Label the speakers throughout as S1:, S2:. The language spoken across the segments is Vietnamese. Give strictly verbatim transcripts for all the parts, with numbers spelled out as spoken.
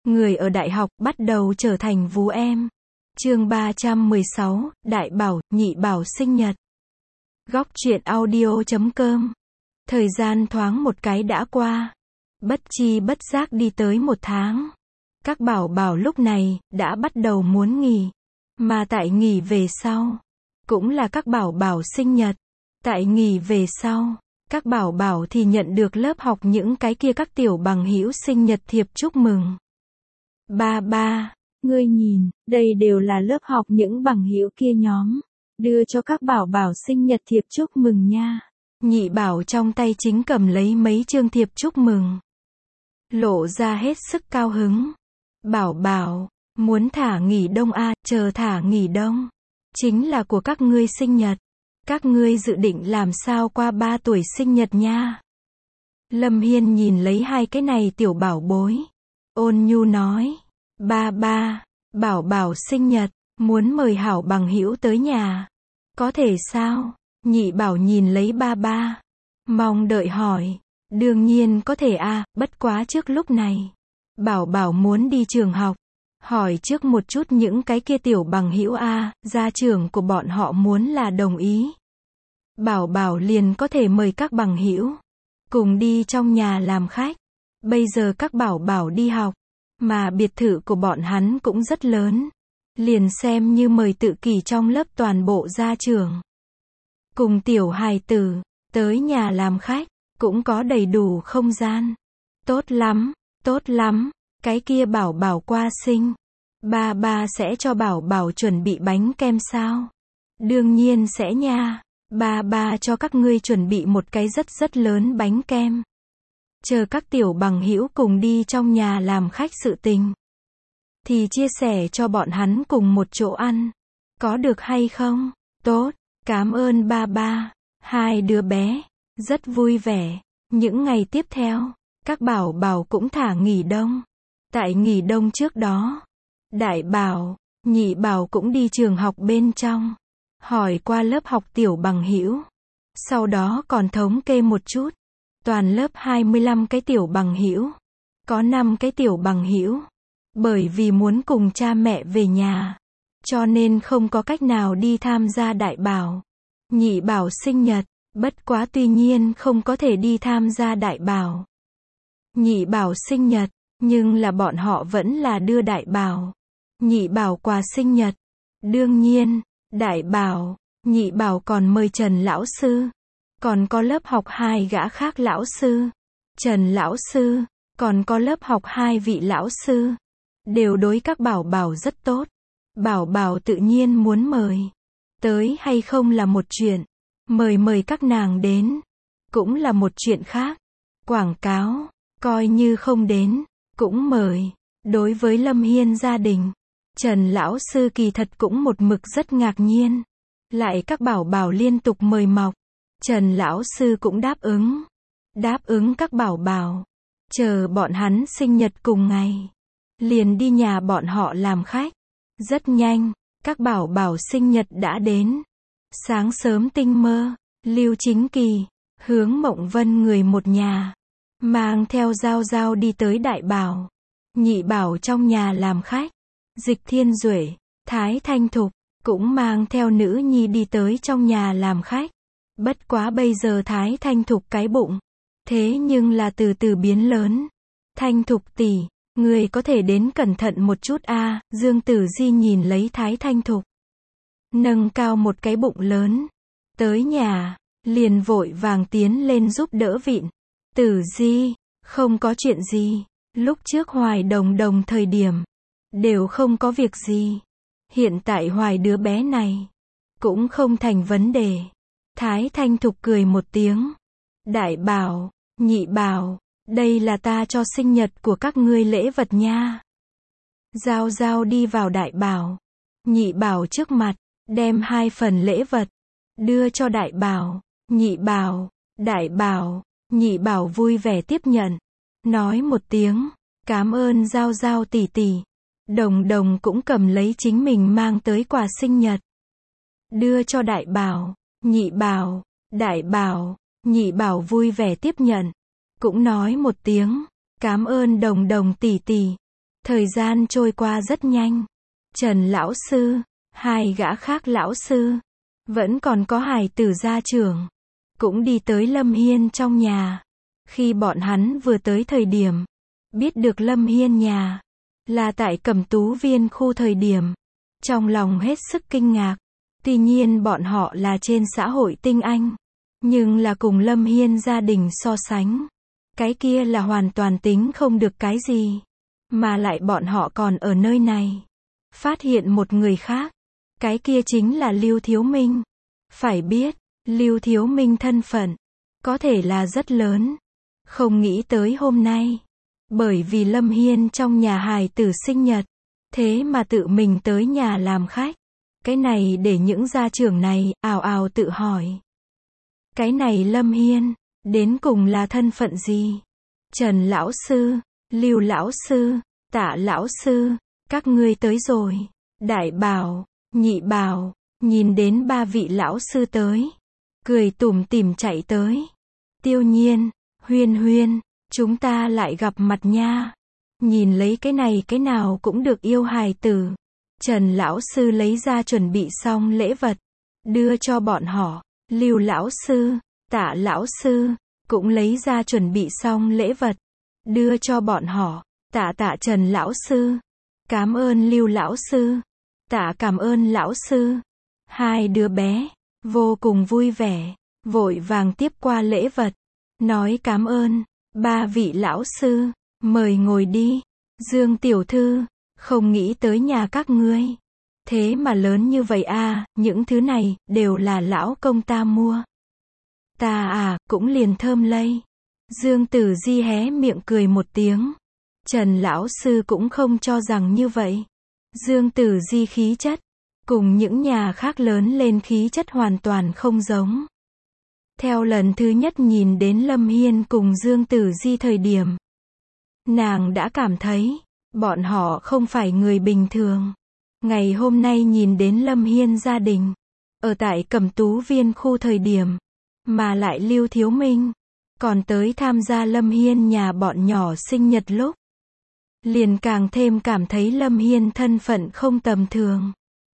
S1: người ở đại học bắt đầu trở thành vú em. Chương ba trăm mười sáu, Đại Bảo, Nhị Bảo sinh nhật. Góc truyện audio chấm com. Thời gian thoáng một cái đã qua. Bất chi bất giác đi tới một tháng. Các bảo bảo lúc này, đã bắt đầu muốn nghỉ. Mà tại nghỉ về sau, cũng là các bảo bảo sinh nhật. Tại nghỉ về sau, các bảo bảo thì nhận được lớp học những cái kia các tiểu bằng hữu sinh nhật thiệp chúc mừng. Ba ba, ngươi nhìn, đây đều là lớp học những bằng hữu kia nhóm. Đưa cho các bảo bảo sinh nhật thiệp chúc mừng nha. Nhị bảo trong tay chính cầm lấy mấy chương thiệp chúc mừng. Lộ ra hết sức cao hứng. Bảo bảo, muốn thả nghỉ đông à, chờ thả nghỉ đông. Chính là của các ngươi sinh nhật. Các ngươi dự định làm sao qua ba tuổi sinh nhật nha. Lâm Hiên nhìn lấy hai cái này tiểu bảo bối. Ôn nhu nói, ba ba, bảo bảo sinh nhật, muốn mời hảo bằng hữu tới nhà. Có thể sao? Nhị bảo nhìn lấy ba ba. Mong đợi hỏi. Đương nhiên có thể a, bất quá trước lúc này. Bảo bảo muốn đi trường học. Hỏi trước một chút những cái kia tiểu bằng hữu a, gia trưởng của bọn họ muốn là đồng ý. Bảo bảo liền có thể mời các bằng hữu cùng đi trong nhà làm khách. Bây giờ các bảo bảo đi học, mà biệt thự của bọn hắn cũng rất lớn. Liền xem như mời tự kỷ trong lớp toàn bộ gia trưởng. Cùng tiểu hài tử, tới nhà làm khách, cũng có đầy đủ không gian. Tốt lắm, tốt lắm, cái kia bảo bảo qua sinh. Ba ba sẽ cho bảo bảo chuẩn bị bánh kem sao? Đương nhiên sẽ nha. Ba ba cho các ngươi chuẩn bị một cái rất rất lớn bánh kem. Chờ các tiểu bằng hữu cùng đi trong nhà làm khách sự tình. Thì chia sẻ cho bọn hắn cùng một chỗ ăn. Có được hay không? Tốt, cảm ơn ba ba. Hai đứa bé, rất vui vẻ. Những ngày tiếp theo, các bảo bảo cũng thả nghỉ đông. Tại nghỉ đông trước đó, đại bảo, nhị bảo cũng đi trường học bên trong. Hỏi qua lớp học tiểu bằng hữu. Sau đó còn thống kê một chút. Toàn lớp hai mươi lăm cái tiểu bằng hữu. Có năm cái tiểu bằng hữu. Bởi vì muốn cùng cha mẹ về nhà. Cho nên không có cách nào đi tham gia đại bảo. Nhị bảo sinh nhật. Bất quá tuy nhiên không có thể đi tham gia đại bảo. Nhị bảo sinh nhật. Nhưng là bọn họ vẫn là đưa đại bảo. Nhị bảo quà sinh nhật. Đương nhiên. Đại bảo, nhị bảo còn mời Trần lão sư. Còn có lớp học hai gã khác lão sư. Trần lão sư, còn có lớp học hai vị lão sư. Đều đối các bảo bảo rất tốt. Bảo bảo tự nhiên muốn mời. Tới hay không là một chuyện. Mời mời các nàng đến. Cũng là một chuyện khác. Quảng cáo, coi như không đến. Cũng mời. Đối với Lâm Hiên gia đình. Trần lão sư kỳ thật cũng một mực rất ngạc nhiên. Lại các bảo bảo liên tục mời mọc. Trần lão sư cũng đáp ứng. Đáp ứng các bảo bảo. Chờ bọn hắn sinh nhật cùng ngày. Liền đi nhà bọn họ làm khách. Rất nhanh, các bảo bảo sinh nhật đã đến. Sáng sớm tinh mơ, Lưu Chính Kỳ, Hướng Mộng Vân người một nhà. Mang theo Giao Giao đi tới đại bảo. Nhị bảo trong nhà làm khách. Dịch Thiên Duệ, Thái Thanh Thục, cũng mang theo nữ nhi đi tới trong nhà làm khách. Bất quá bây giờ Thái Thanh Thục cái bụng. Thế nhưng là từ từ biến lớn. Thanh Thục tỷ, người có thể đến cẩn thận một chút a. À, Dương Tử Di nhìn lấy Thái Thanh Thục. Nâng cao một cái bụng lớn. Tới nhà, liền vội vàng tiến lên giúp đỡ vịn. Tử Di, không có chuyện gì. Lúc trước hoài đồng đồng thời điểm. Đều không có việc gì. Hiện tại hoài đứa bé này. Cũng không thành vấn đề. Thái Thanh Thục cười một tiếng. Đại bảo, nhị bảo, đây là ta cho sinh nhật của các ngươi lễ vật nha. Giao Giao đi vào đại bảo. Nhị bảo trước mặt. Đem hai phần lễ vật. Đưa cho đại bảo. Nhị bảo, đại bảo. Nhị bảo vui vẻ tiếp nhận. Nói một tiếng. Cảm ơn Giao Giao tỷ tỷ. Đồng đồng cũng cầm lấy chính mình mang tới quà sinh nhật. Đưa cho đại bảo, nhị bảo, đại bảo, nhị bảo vui vẻ tiếp nhận. Cũng nói một tiếng, cảm ơn đồng đồng tỷ tỷ. Thời gian trôi qua rất nhanh. Trần lão sư, hai gã khác lão sư, vẫn còn có hài tử gia trưởng, cũng đi tới Lâm Hiên trong nhà. Khi bọn hắn vừa tới thời điểm, biết được Lâm Hiên nhà là tại Cẩm Tú Viên khu thời điểm, trong lòng hết sức kinh ngạc. Tuy nhiên bọn họ là trên xã hội tinh anh, nhưng là cùng Lâm Hiên gia đình so sánh, cái kia là hoàn toàn tính không được cái gì. Mà lại bọn họ còn ở nơi này phát hiện một người khác, cái kia chính là Lưu Thiếu Minh. Phải biết, Lưu Thiếu Minh thân phận có thể là rất lớn. Không nghĩ tới hôm nay, bởi vì Lâm Hiên trong nhà hài tử sinh nhật, thế mà tự mình tới nhà làm khách. Cái này để những gia trưởng này ào ào tự hỏi. Cái này Lâm Hiên, đến cùng là thân phận gì? Trần lão sư, Lưu lão sư, Tạ lão sư, các ngươi tới rồi. Đại bảo, nhị bảo, nhìn đến ba vị lão sư tới, cười tủm tỉm chạy tới. Tiêu Nhiên, Huyên Huyên, chúng ta lại gặp mặt nha. Nhìn lấy cái này cái nào cũng được yêu hài tử. Trần lão sư lấy ra chuẩn bị xong lễ vật, đưa cho bọn họ. Lưu lão sư, Tạ lão sư, cũng lấy ra chuẩn bị xong lễ vật, đưa cho bọn họ. Tạ tạ Trần lão sư, cảm ơn Lưu lão sư, Tạ cảm ơn lão sư. Hai đứa bé vô cùng vui vẻ, vội vàng tiếp qua lễ vật, nói cảm ơn. Ba vị lão sư, mời ngồi đi. Dương tiểu thư, không nghĩ tới nhà các ngươi thế mà lớn như vậy à, những thứ này đều là lão công ta mua. Ta à, cũng liền thơm lây. Dương Tử Di hé miệng cười một tiếng. Trần lão sư cũng không cho rằng như vậy. Dương Tử Di khí chất cùng những nhà khác lớn lên khí chất hoàn toàn không giống. Theo lần thứ nhất nhìn đến Lâm Hiên cùng Dương Tử Di thời điểm, nàng đã cảm thấy bọn họ không phải người bình thường. Ngày hôm nay nhìn đến Lâm Hiên gia đình ở tại Cẩm Tú Viên khu thời điểm, mà lại Lưu Thiếu Minh còn tới tham gia Lâm Hiên nhà bọn nhỏ sinh nhật lúc, liền càng thêm cảm thấy Lâm Hiên thân phận không tầm thường.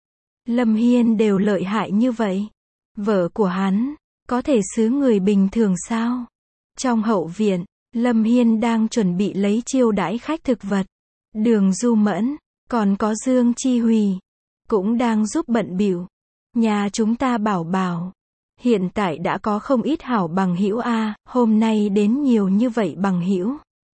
S1: Lâm Hiên đều lợi hại như vậy, vợ của hắn có thể xứ người bình thường sao? Trong hậu viện, Lâm Hiên đang chuẩn bị lấy chiêu đãi khách thực vật. Đường Du Mẫn, còn có Dương Chi Hùy, cũng đang giúp bận bịu. Nhà chúng ta bảo bảo, hiện tại đã có không ít hảo bằng hữu a, hôm nay đến nhiều như vậy bằng hữu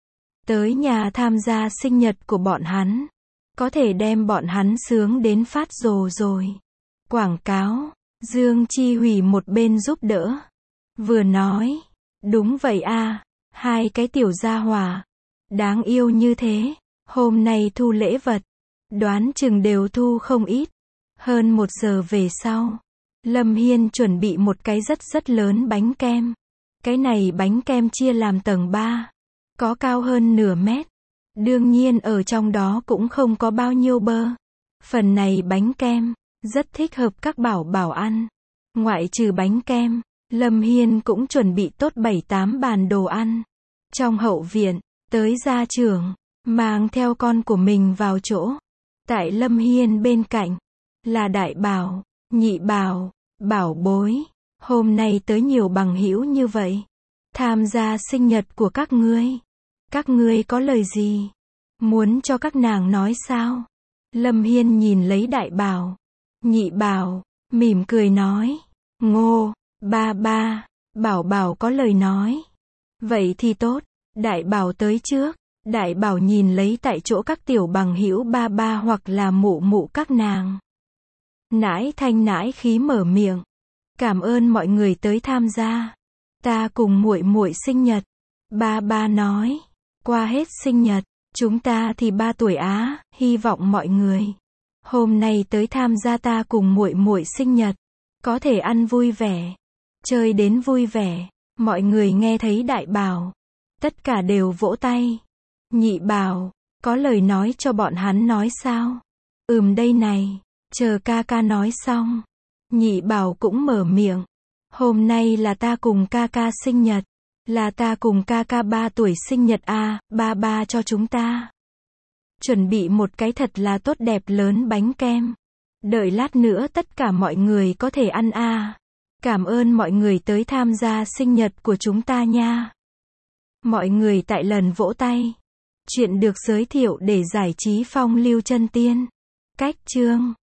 S1: tới nhà tham gia sinh nhật của bọn hắn, có thể đem bọn hắn sướng đến phát rồ rồi. Quảng cáo, Dương Chi Hùy một bên giúp đỡ, vừa nói, đúng vậy a, hai cái tiểu gia hỏa, đáng yêu như thế, hôm nay thu lễ vật, đoán chừng đều thu không ít. Hơn một giờ về sau, Lâm Hiên chuẩn bị một cái rất rất lớn bánh kem. Cái này bánh kem chia làm tầng ba, có cao hơn nửa mét. Đương nhiên ở trong đó cũng không có bao nhiêu bơ. Phần này bánh kem rất thích hợp các bảo bảo ăn. Ngoại trừ bánh kem, Lâm Hiên cũng chuẩn bị tốt bảy tám bàn đồ ăn. Trong hậu viện, tới gia trưởng mang theo con của mình vào chỗ. Tại Lâm Hiên bên cạnh là đại bảo, nhị bảo, bảo bối. Hôm nay tới nhiều bằng hữu như vậy, tham gia sinh nhật của các ngươi. Các ngươi có lời gì muốn cho các nàng nói sao? Lâm Hiên nhìn lấy đại bảo, nhị bảo, mỉm cười nói, ngô, ba ba, bảo bảo có lời nói. Vậy thì tốt, đại bảo tới trước. Đại bảo nhìn lấy tại chỗ các tiểu bằng hữu ba ba hoặc là mụ mụ các nàng. Nãi thanh nãi khí mở miệng, cảm ơn mọi người tới tham gia. Ta cùng muội muội sinh nhật. Ba ba nói, qua hết sinh nhật, chúng ta thì ba tuổi á, hy vọng mọi người hôm nay tới tham gia ta cùng muội muội sinh nhật, có thể ăn vui vẻ, chơi đến vui vẻ. Mọi người nghe thấy đại bảo, tất cả đều vỗ tay. Nhị bảo, có lời nói cho bọn hắn nói sao? Ừm đây này, chờ ca ca nói xong. Nhị bảo cũng mở miệng. Hôm nay là ta cùng ca ca sinh nhật. Là ta cùng ca ca ba tuổi sinh nhật a, ba ba cho chúng ta Chuẩn bị một cái thật là tốt đẹp lớn bánh kem. Đợi lát nữa tất cả mọi người có thể ăn à. Cảm ơn mọi người tới tham gia sinh nhật của chúng ta nha. Mọi người tại lần vỗ tay. Chuyện được giới thiệu để giải trí phong lưu chân tiên. Cách chương